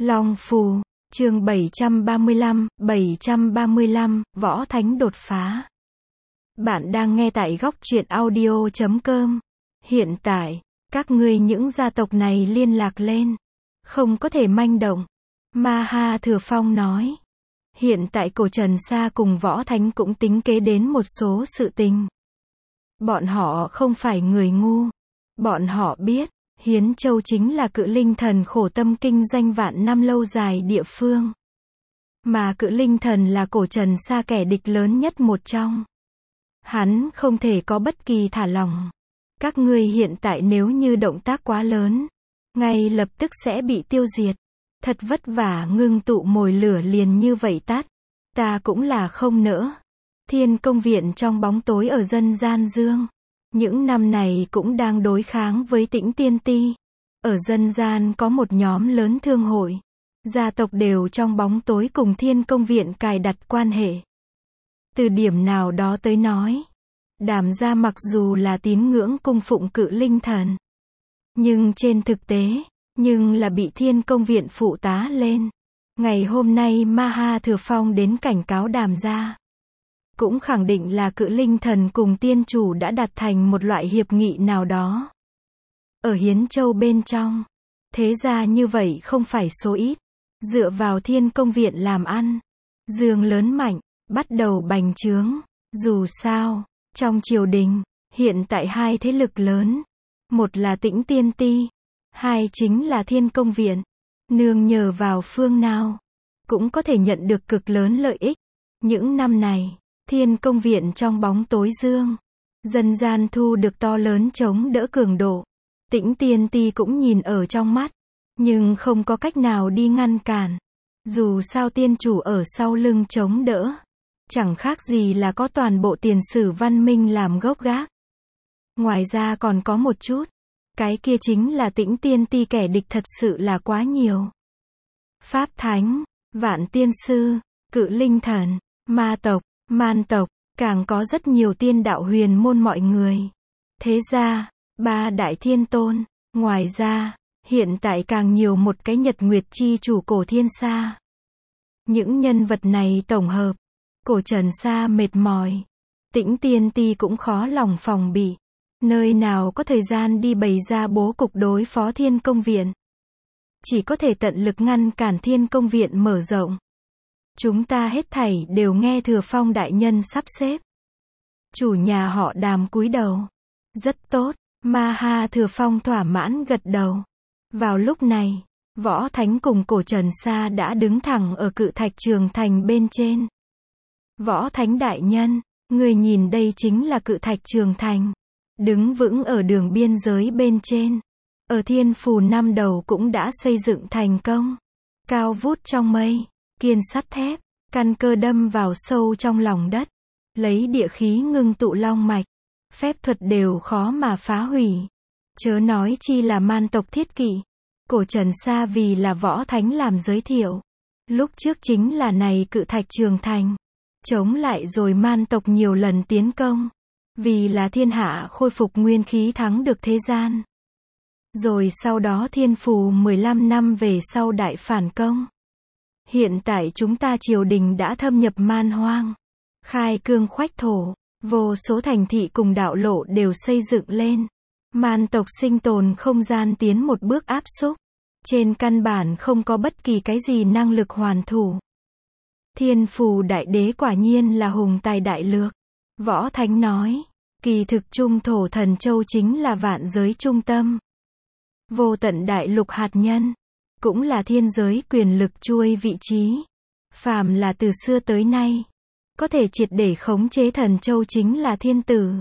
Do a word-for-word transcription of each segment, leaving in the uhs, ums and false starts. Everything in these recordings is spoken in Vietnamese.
Long Phù, chương bảy trăm ba mươi lăm, bảy trăm ba mươi lăm, Võ Thánh đột phá. Bạn đang nghe tại góc truyện audio chấm com. Hiện tại, các ngươi những gia tộc này liên lạc lên. Không có thể manh động. Ma Ha Thừa Phong nói. Hiện tại Cổ Trần Sa cùng Võ Thánh cũng tính kế đến một số sự tình. Bọn họ không phải người ngu. Bọn họ biết, Hiến Châu chính là Cự Linh Thần khổ tâm kinh doanh vạn năm lâu dài địa phương. Mà Cự Linh Thần là Cổ Trần Sa kẻ địch lớn nhất một trong. Hắn không thể có bất kỳ thả lỏng. Các ngươi hiện tại nếu như động tác quá lớn, ngay lập tức sẽ bị tiêu diệt. Thật vất vả ngưng tụ mồi lửa liền như vậy tắt. Ta cũng là không nỡ. Thiên Công Viện trong bóng tối ở dân gian dương. Những năm này cũng đang đối kháng với Tĩnh Tiên Ti. Ở dân gian có một nhóm lớn thương hội. Gia tộc đều trong bóng tối cùng Thiên Công Viện cài đặt quan hệ. Từ điểm nào đó tới nói, Đàm gia mặc dù là tín ngưỡng cung phụng Cự Linh Thần, nhưng trên thực tế, nhưng là bị Thiên Công Viện phụ tá lên. Ngày hôm nay Ma Ha Thừa Phong đến cảnh cáo Đàm gia, cũng khẳng định là Cự Linh Thần cùng tiên chủ đã đạt thành một loại hiệp nghị nào đó. Ở Hiến Châu bên trong, thế ra như vậy không phải số ít, dựa vào Thiên Công Viện làm ăn, dương lớn mạnh, bắt đầu bành trướng. Dù sao, trong triều đình, hiện tại hai thế lực lớn, một là Tĩnh Tiên Ti, hai chính là Thiên Công Viện. Nương nhờ vào phương nào, cũng có thể nhận được cực lớn lợi ích. Những năm này, Thiên Công Viện trong bóng tối dương, dân gian thu được to lớn chống đỡ cường độ. Tĩnh Tiên Ti cũng nhìn ở trong mắt, nhưng không có cách nào đi ngăn cản. Dù sao tiên chủ ở sau lưng chống đỡ, chẳng khác gì là có toàn bộ tiền sử văn minh làm gốc gác. Ngoài ra còn có một chút, cái kia chính là Tĩnh Tiên Ti kẻ địch thật sự là quá nhiều. Pháp Thánh, Vạn Tiên Sư, Cự Linh Thần, Ma tộc, Man tộc, càng có rất nhiều tiên đạo huyền môn mọi người. Thế ra, ba đại thiên tôn, ngoài ra, hiện tại càng nhiều một cái Nhật Nguyệt chi chủ Cổ Thiên Sa. Những nhân vật này tổng hợp, Cổ Trần Sa mệt mỏi, Tĩnh Tiên Ti cũng khó lòng phòng bị, nơi nào có thời gian đi bày ra bố cục đối phó Thiên Công Viện. Chỉ có thể tận lực ngăn cản Thiên Công Viện mở rộng. Chúng ta hết thảy đều nghe Thừa Phong đại nhân sắp xếp. Chủ nhà họ Đàm cúi đầu. Rất tốt, Ma Ha Thừa Phong thỏa mãn gật đầu. Vào lúc này, Võ Thánh cùng Cổ Trần Sa đã đứng thẳng ở Cự Thạch Trường Thành bên trên. Võ Thánh đại nhân, người nhìn đây chính là Cự Thạch Trường Thành. Đứng vững ở đường biên giới bên trên. Ở Thiên Phù năm đầu cũng đã xây dựng thành công. Cao vút trong mây, kiên sắt thép, căn cơ đâm vào sâu trong lòng đất. Lấy địa khí ngưng tụ long mạch. Phép thuật đều khó mà phá hủy. Chớ nói chi là man tộc thiết kỵ. Cổ Trần Sa vì là Võ Thánh làm giới thiệu. Lúc trước chính là này Cự Thạch Trường Thành. Chống lại rồi man tộc nhiều lần tiến công. Vì là thiên hạ khôi phục nguyên khí thắng được thế gian. Rồi sau đó Thiên Phù mười lăm năm về sau đại phản công. Hiện tại chúng ta triều đình đã thâm nhập man hoang. Khai cương khoách thổ. Vô số thành thị cùng đạo lộ đều xây dựng lên. Man tộc sinh tồn không gian tiến một bước áp xúc. Trên căn bản không có bất kỳ cái gì năng lực hoàn thủ. Thiên Phù đại đế quả nhiên là hùng tài đại lược. Võ Thánh nói, kỳ thực Trung Thổ Thần Châu chính là vạn giới trung tâm. Vô tận đại lục hạt nhân, cũng là thiên giới quyền lực chuôi vị trí. Phàm là từ xưa tới nay, có thể triệt để khống chế Thần Châu chính là thiên tử.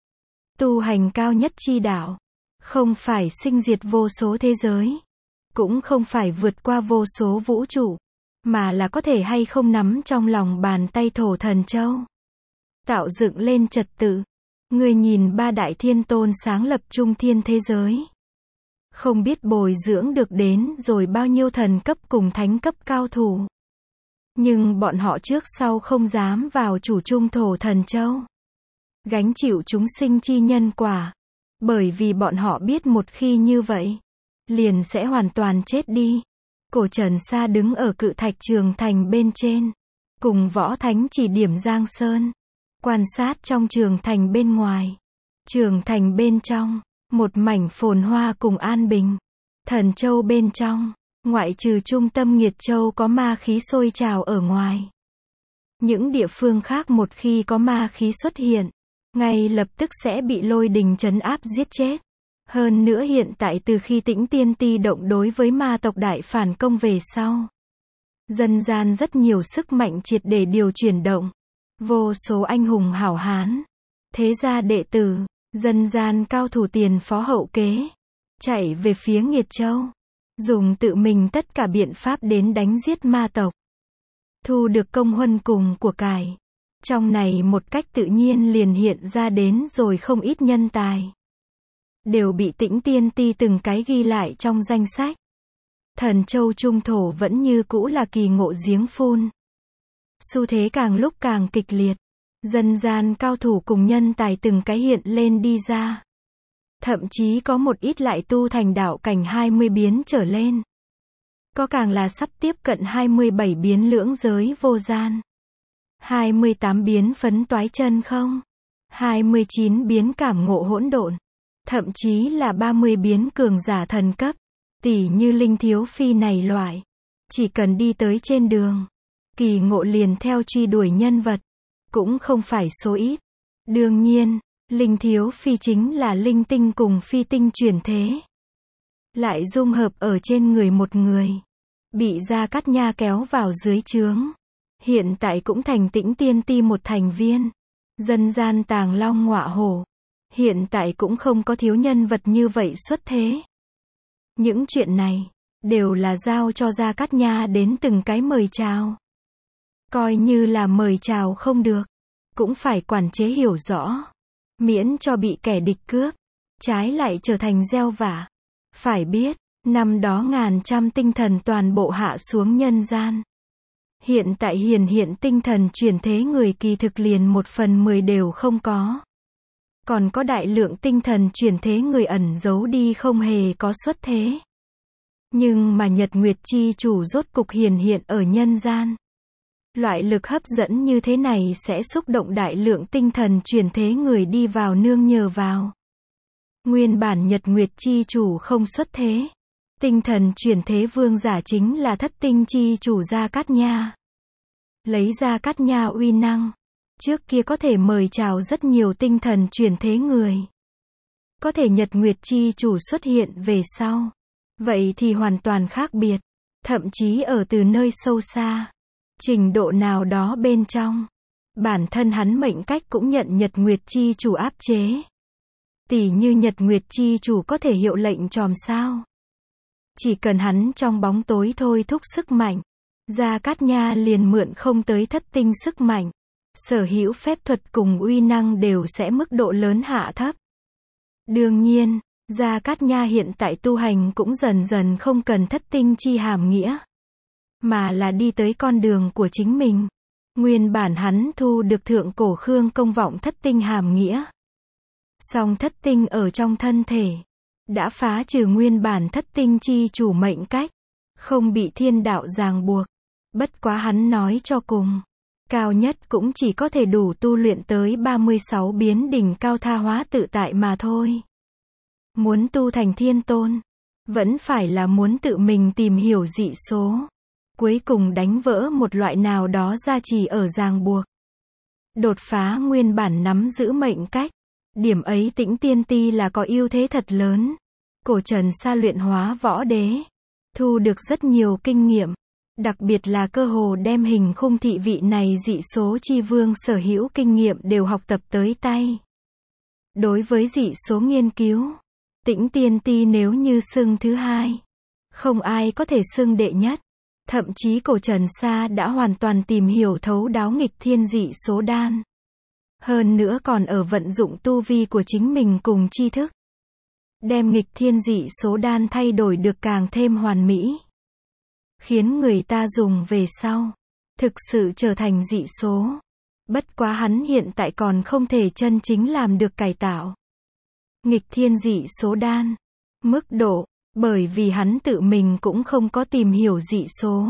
Tu hành cao nhất chi đạo, không phải sinh diệt vô số thế giới, cũng không phải vượt qua vô số vũ trụ, mà là có thể hay không nắm trong lòng bàn tay Thổ Thần Châu. Tạo dựng lên trật tự. Người nhìn ba đại thiên tôn sáng lập trung thiên thế giới. Không biết bồi dưỡng được đến rồi bao nhiêu thần cấp cùng thánh cấp cao thủ. Nhưng bọn họ trước sau không dám vào chủ trung Thổ Thần Châu. Gánh chịu chúng sinh chi nhân quả. Bởi vì bọn họ biết một khi như vậy, liền sẽ hoàn toàn chết đi. Cổ Trần Sa đứng ở cự thạch trường thành bên trên, cùng Võ Thánh chỉ điểm Giang Sơn, quan sát trong trường thành bên ngoài. Trường thành bên trong, một mảnh phồn hoa cùng an bình. Thần Châu bên trong, ngoại trừ trung tâm Nghiệt Châu có ma khí sôi trào ở ngoài. Những địa phương khác một khi có ma khí xuất hiện, ngay lập tức sẽ bị lôi đình trấn áp giết chết. Hơn nữa hiện tại từ khi Tĩnh Tiên Ti động đối với ma tộc đại phản công về sau, dân gian rất nhiều sức mạnh triệt để điều chuyển động. Vô số anh hùng hảo hán, thế gia đệ tử, dân gian cao thủ tiền phó hậu kế, chạy về phía Nghiệt Châu, dùng tự mình tất cả biện pháp đến đánh giết ma tộc, thu được công huân cùng của cải. Trong này một cách tự nhiên liền hiện ra đến rồi không ít nhân tài, đều bị Tĩnh Tiên Ti từng cái ghi lại trong danh sách. Thần Châu trung thổ vẫn như cũ là kỳ ngộ giếng phun. Xu thế càng lúc càng kịch liệt, dân gian cao thủ cùng nhân tài từng cái hiện lên đi ra. Thậm chí có một ít lại tu thành đạo cảnh hai mươi biến trở lên. Có càng là sắp tiếp cận hai mươi bảy biến lưỡng giới vô gian, hai mươi tám biến phấn toái chân không, hai mươi chín biến cảm ngộ hỗn độn, thậm chí là ba mươi biến cường giả thần cấp, tỷ như Linh Thiếu Phi này loại. Chỉ cần đi tới trên đường, kỳ ngộ liền theo truy đuổi nhân vật, cũng không phải số ít. Đương nhiên, Linh Thiếu Phi chính là linh tinh cùng phi tinh chuyển thế, lại dung hợp ở trên người một người, bị Gia Cát Nha kéo vào dưới trướng. Hiện tại cũng thành Tĩnh Tiên Ti một thành viên. Dân gian tàng long ngọa hổ, hiện tại cũng không có thiếu nhân vật như vậy xuất thế. Những chuyện này, đều là giao cho Gia Cát Nha đến từng cái mời chào. Coi như là mời chào không được, cũng phải quản chế hiểu rõ, miễn cho bị kẻ địch cướp, trái lại trở thành gieo vả. Phải biết, năm đó ngàn trăm tinh thần toàn bộ hạ xuống nhân gian. Hiện tại hiền hiện tinh thần chuyển thế người kỳ thực liền một phần mười đều không có. Còn có đại lượng tinh thần chuyển thế người ẩn giấu đi không hề có xuất thế. Nhưng mà Nhật Nguyệt Chi Chủ rốt cục hiền hiện ở nhân gian. Loại lực hấp dẫn như thế này sẽ xúc động đại lượng tinh thần chuyển thế người đi vào nương nhờ vào. Nguyên bản Nhật Nguyệt Chi Chủ không xuất thế. Tinh thần chuyển thế vương giả chính là Thất Tinh Chi Chủ Gia Cát Nha. Lấy Gia Cát Nha uy năng, trước kia có thể mời chào rất nhiều tinh thần chuyển thế người. Có thể Nhật Nguyệt Chi Chủ xuất hiện về sau, vậy thì hoàn toàn khác biệt, thậm chí ở từ nơi sâu xa, trình độ nào đó bên trong, bản thân hắn mệnh cách cũng nhận Nhật Nguyệt Chi Chủ áp chế. Tỷ như Nhật Nguyệt Chi Chủ có thể hiệu lệnh chòm sao. Chỉ cần hắn trong bóng tối thôi thúc sức mạnh, Gia Cát Nha liền mượn không tới thất tinh sức mạnh. Sở hữu phép thuật cùng uy năng đều sẽ mức độ lớn hạ thấp. Đương nhiên, Gia Cát Nha hiện tại tu hành cũng dần dần không cần thất tinh chi hàm nghĩa, mà là đi tới con đường của chính mình. Nguyên bản hắn thu được thượng cổ Khương Công Vọng thất tinh hàm nghĩa. Song thất tinh ở trong thân thể, đã phá trừ nguyên bản thất tinh chi chủ mệnh cách, không bị thiên đạo ràng buộc. Bất quá hắn nói cho cùng, cao nhất cũng chỉ có thể đủ tu luyện tới ba mươi sáu biến đỉnh cao tha hóa tự tại mà thôi. Muốn tu thành thiên tôn, vẫn phải là muốn tự mình tìm hiểu dị số, cuối cùng đánh vỡ một loại nào đó gia trì ở ràng buộc. Đột phá nguyên bản nắm giữ mệnh cách, điểm ấy Tĩnh Tiên Ti là có ưu thế thật lớn. Cổ Trần Sa luyện hóa võ đế, thu được rất nhiều kinh nghiệm, đặc biệt là cơ hồ đem hình khung thị vị này dị số chi vương sở hữu kinh nghiệm đều học tập tới tay. Đối với dị số nghiên cứu, Tĩnh Tiên Ti nếu như xưng thứ hai, không ai có thể xưng đệ nhất. Thậm chí Cổ Trần Sa đã hoàn toàn tìm hiểu thấu đáo nghịch thiên dị số đan. Hơn nữa còn ở vận dụng tu vi của chính mình cùng tri thức, đem nghịch thiên dị số đan thay đổi được càng thêm hoàn mỹ, khiến người ta dùng về sau, thực sự trở thành dị số. Bất quá hắn hiện tại còn không thể chân chính làm được cải tạo nghịch thiên dị số đan. Mức độ, Bởi vì hắn tự mình cũng không có tìm hiểu dị số.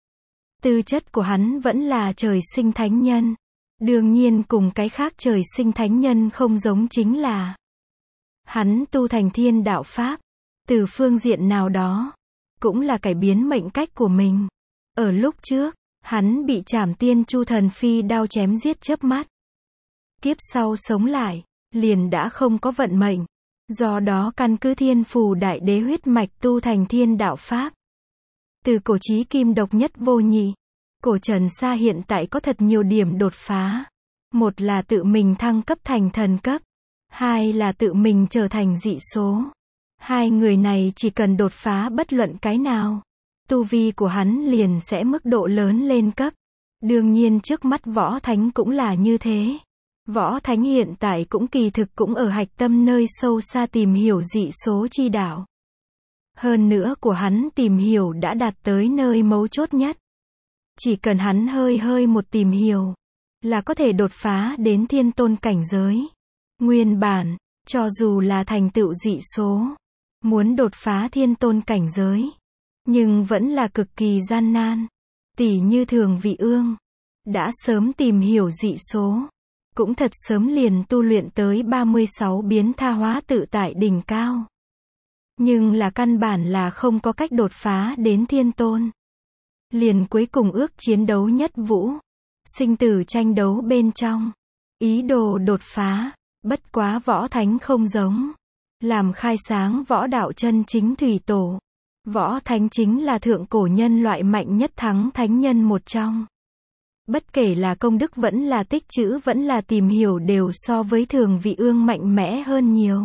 Tư chất của hắn vẫn là trời sinh thánh nhân. Đương nhiên cùng cái khác trời sinh thánh nhân không giống chính là hắn tu thành thiên đạo pháp. Từ phương diện nào đó, cũng là cải biến mệnh cách của mình. Ở lúc trước, hắn bị Trảm Tiên Chu Thần phi đao chém giết chớp mắt. Kiếp sau sống lại, liền đã không có vận mệnh. Do đó căn cứ thiên phù đại đế huyết mạch tu thành thiên đạo pháp. Từ cổ chí kim độc nhất vô nhị. Cổ Trần Sa hiện tại có thật nhiều điểm đột phá. Một là tự mình thăng cấp thành thần cấp. Hai là tự mình trở thành dị số. Hai người này chỉ cần đột phá bất luận cái nào, tu vi của hắn liền sẽ mức độ lớn lên cấp. Đương nhiên trước mắt Võ Thánh cũng là như thế. Võ Thánh hiện tại cũng kỳ thực cũng ở hạch tâm nơi sâu xa tìm hiểu dị số chi đạo. Hơn nữa của hắn tìm hiểu đã đạt tới nơi mấu chốt nhất. Chỉ cần hắn hơi hơi một tìm hiểu, là có thể đột phá đến thiên tôn cảnh giới. Nguyên bản, cho dù là thành tựu dị số, muốn đột phá thiên tôn cảnh giới, nhưng vẫn là cực kỳ gian nan. Tỷ như Thường Vị Ương, đã sớm tìm hiểu dị số, cũng thật sớm liền tu luyện tới ba mươi sáu biến tha hóa tự tại đỉnh cao. Nhưng là căn bản là không có cách đột phá đến thiên tôn. Liền cuối cùng ước chiến đấu nhất vũ, sinh tử tranh đấu bên trong, ý đồ đột phá, bất quá Võ Thánh không giống. Làm khai sáng võ đạo chân chính thủy tổ. Võ Thánh chính là thượng cổ nhân loại mạnh nhất thắng thánh nhân một trong. Bất kể là công đức vẫn là tích trữ vẫn là tìm hiểu đều so với Thường Vị Ương mạnh mẽ hơn nhiều.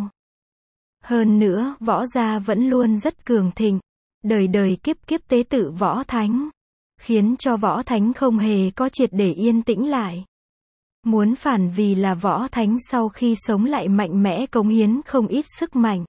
Hơn nữa, võ gia vẫn luôn rất cường thịnh. Đời đời kiếp kiếp tế tự Võ Thánh. Khiến cho Võ Thánh không hề có triệt để yên tĩnh lại. Muốn phản vì là Võ Thánh sau khi sống lại mạnh mẽ cống hiến không ít sức mạnh.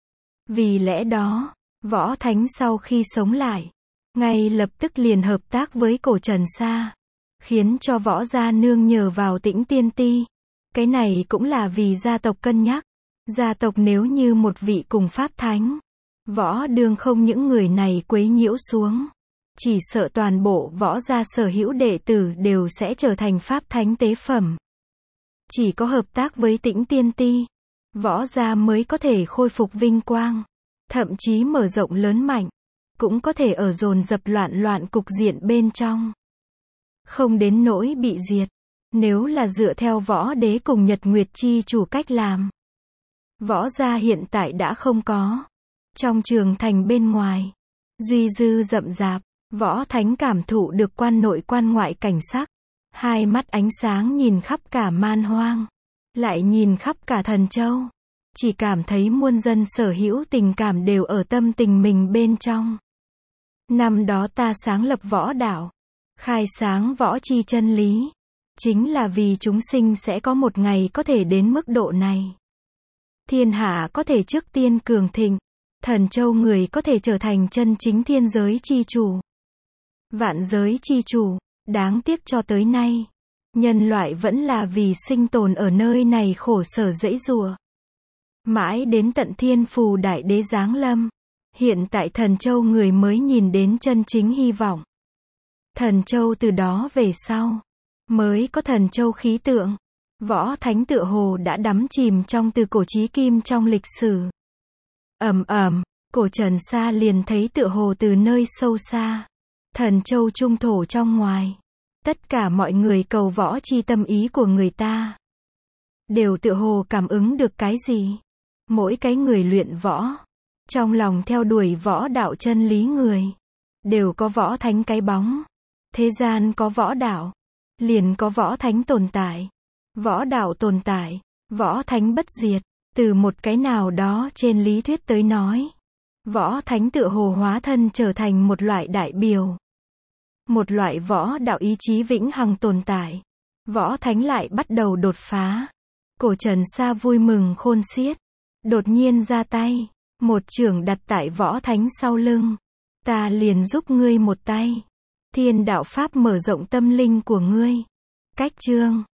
Vì lẽ đó, Võ Thánh sau khi sống lại, ngay lập tức liền hợp tác với Cổ Trần Sa. Khiến cho Võ gia nương nhờ vào Tĩnh Tiên Ti. Cái này cũng là vì gia tộc cân nhắc. Gia tộc nếu như một vị cùng Pháp Thánh, Võ Đường không những người này quấy nhiễu xuống. Chỉ sợ toàn bộ Võ gia sở hữu đệ tử đều sẽ trở thành Pháp Thánh tế phẩm. Chỉ có hợp tác với Tĩnh Tiên Ti, Võ gia mới có thể khôi phục vinh quang, thậm chí mở rộng lớn mạnh, cũng có thể ở dồn dập loạn loạn cục diện bên trong. Không đến nỗi bị diệt, nếu là dựa theo Võ Đế cùng Nhật Nguyệt Chi chủ cách làm. Võ gia hiện tại đã không có. Trong trường thành bên ngoài, duy dư rậm rạp. Võ Thánh cảm thụ được quan nội quan ngoại cảnh sắc. Hai mắt ánh sáng nhìn khắp cả man hoang. Lại nhìn khắp cả Thần Châu. Chỉ cảm thấy muôn dân sở hữu tình cảm đều ở tâm tình mình bên trong. Năm đó ta sáng lập võ đạo. Khai sáng võ chi chân lý. Chính là vì chúng sinh sẽ có một ngày có thể đến mức độ này. Thiên hạ có thể trước tiên cường thịnh. Thần Châu người có thể trở thành chân chính thiên giới chi chủ. Vạn giới chi chủ, đáng tiếc cho tới nay, nhân loại vẫn là vì sinh tồn ở nơi này khổ sở dẫy giụa. Mãi đến tận thiên phù đại đế giáng lâm, hiện tại Thần Châu người mới nhìn đến chân chính hy vọng. Thần Châu từ đó về sau, mới có Thần Châu khí tượng. Võ Thánh tựa hồ đã đắm chìm trong từ cổ chí kim trong lịch sử. Ầm ầm, Cổ Trần Sa liền thấy tựa hồ từ nơi sâu xa. Thần Châu trung thổ trong ngoài. Tất cả mọi người cầu võ chi tâm ý của người ta. Đều tựa hồ cảm ứng được cái gì. Mỗi cái người luyện võ. Trong lòng theo đuổi võ đạo chân lý người. Đều có Võ Thánh cái bóng. Thế gian có võ đạo. Liền có Võ Thánh tồn tại. Võ đạo tồn tại. Võ Thánh bất diệt. Từ một cái nào đó trên lý thuyết tới nói. Võ Thánh tựa hồ hóa thân trở thành một loại đại biểu. Một loại võ đạo ý chí vĩnh hằng tồn tại. Võ Thánh lại bắt đầu đột phá. Cổ Trần Sa vui mừng khôn xiết. Đột nhiên ra tay. Một chưởng đặt tại Võ Thánh sau lưng. Ta liền giúp ngươi một tay. Thiên đạo pháp mở rộng tâm linh của ngươi. Cách chương